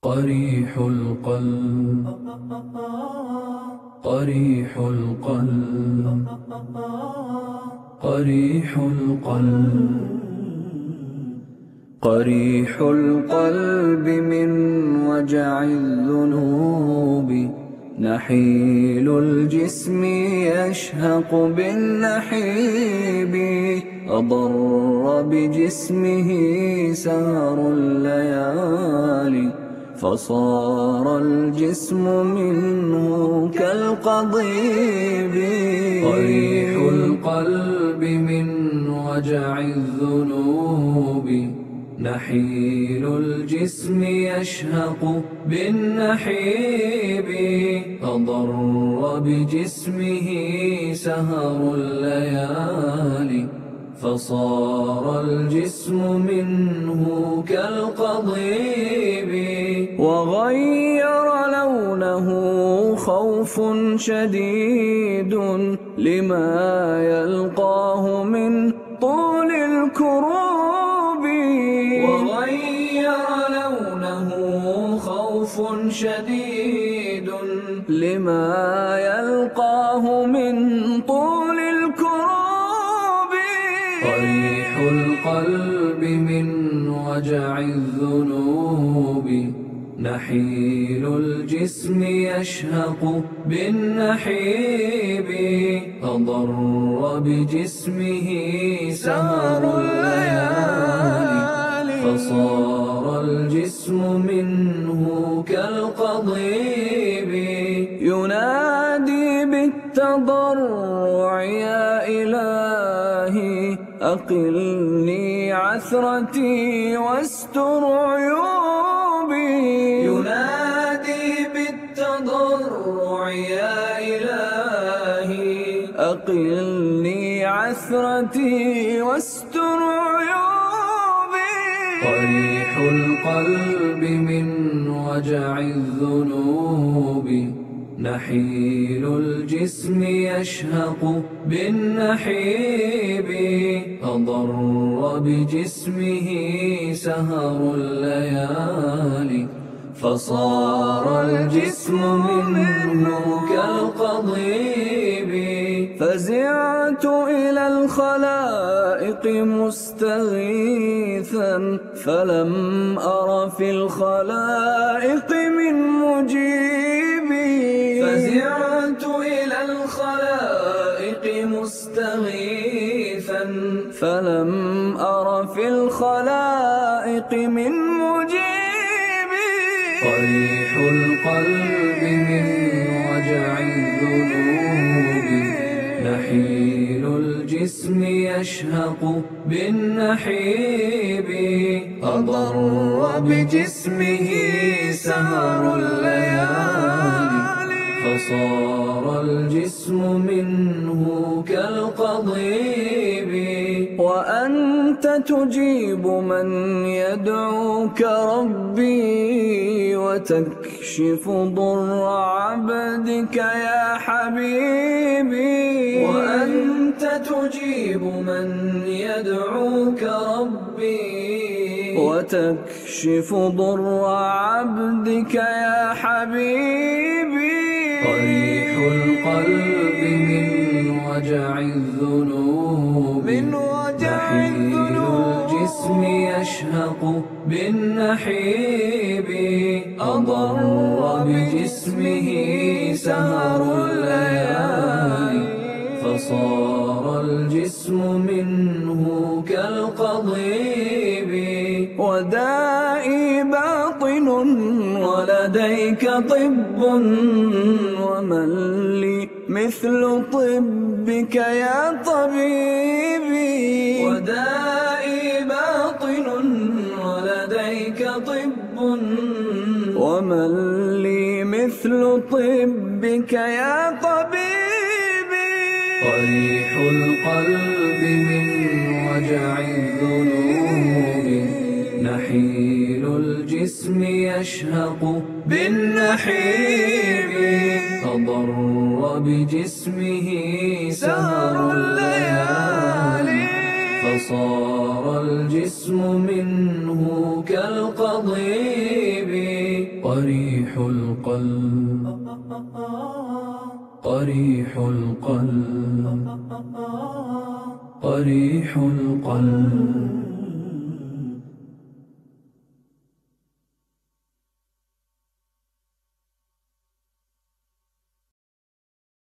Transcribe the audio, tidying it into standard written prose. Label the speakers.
Speaker 1: قريح القلب، قريح القلب، قريح القلب، قريح القلب من وجع الذنوب، نحيل الجسم يشهق بالنحيب، أضر بجسمه سهر الليالي، فصار الجسم منه كالقضيب. قريح القلب من وجع الذنوب، نحيل الجسم يشهق بالنحيب، أضر بجسمه سهر الليالي، فصار الجسم منه كالقضيب. وغير لونه خوف شديد لما يلقاه من طول الكروب. وغير لونه خوف شديد لما يلقاه من طول الكروب. قريح القلب من وجع الذنوب، نحيل الجسم يشهق بالنحيب، أضر بجسمه سهر الليالي، فصار الجسم منه كالقضيب. ينادي بالتضرع يا إلهي أقلني عثرتي واستر عيوبي. ينادي بالتضرع يا إلهي أقلني عثرتي واستر عيوبي. قريح القلب من وجع الذنوب، نحيل الجسم يشهق بالنحيب، أضر بجسمه سهر الليالي، فصار الجسم منه كالقضيب. فزعت إلى الخلائق مستغيثا، فلم أر في الخلائق من مجيبي. فزعت إلى الخلائق مستغيثا، فلم أر في الخلائق من مجيبي. قريح القلب من وجع الذنوب، نحيل الجسم يشهق بالنحيب، أضر بجسمه سهر الليالي، فصار الجسم منه كالقضيب. وأنت تجيب من يدعوك ربي، وتكشف ضر عبدك يا حبيبي. وأنت تجيب من يدعوك ربي، وتكشف ضر عبدك يا حبيبي. قريح القلب من وجع الذنوب، نحيل الجسم يشهق بالنحيب، أضر بجسمه سهر الليالي، فصار الجسم منه كالقضيب. ودائي باطن ولديك طب، ومن لي مثل طبك يا طبيبي. ودائي باطن ولديك طب، ومن لي مثل طبك يا طبيبي. قريح القلب من وجع الذنوب، نحيل الجسم يشهق بالنحيب، أضر بجسمه سهر الليالي، فصار الجسم منه كالقضيب. قريح القلب قريح القلب قريح القلب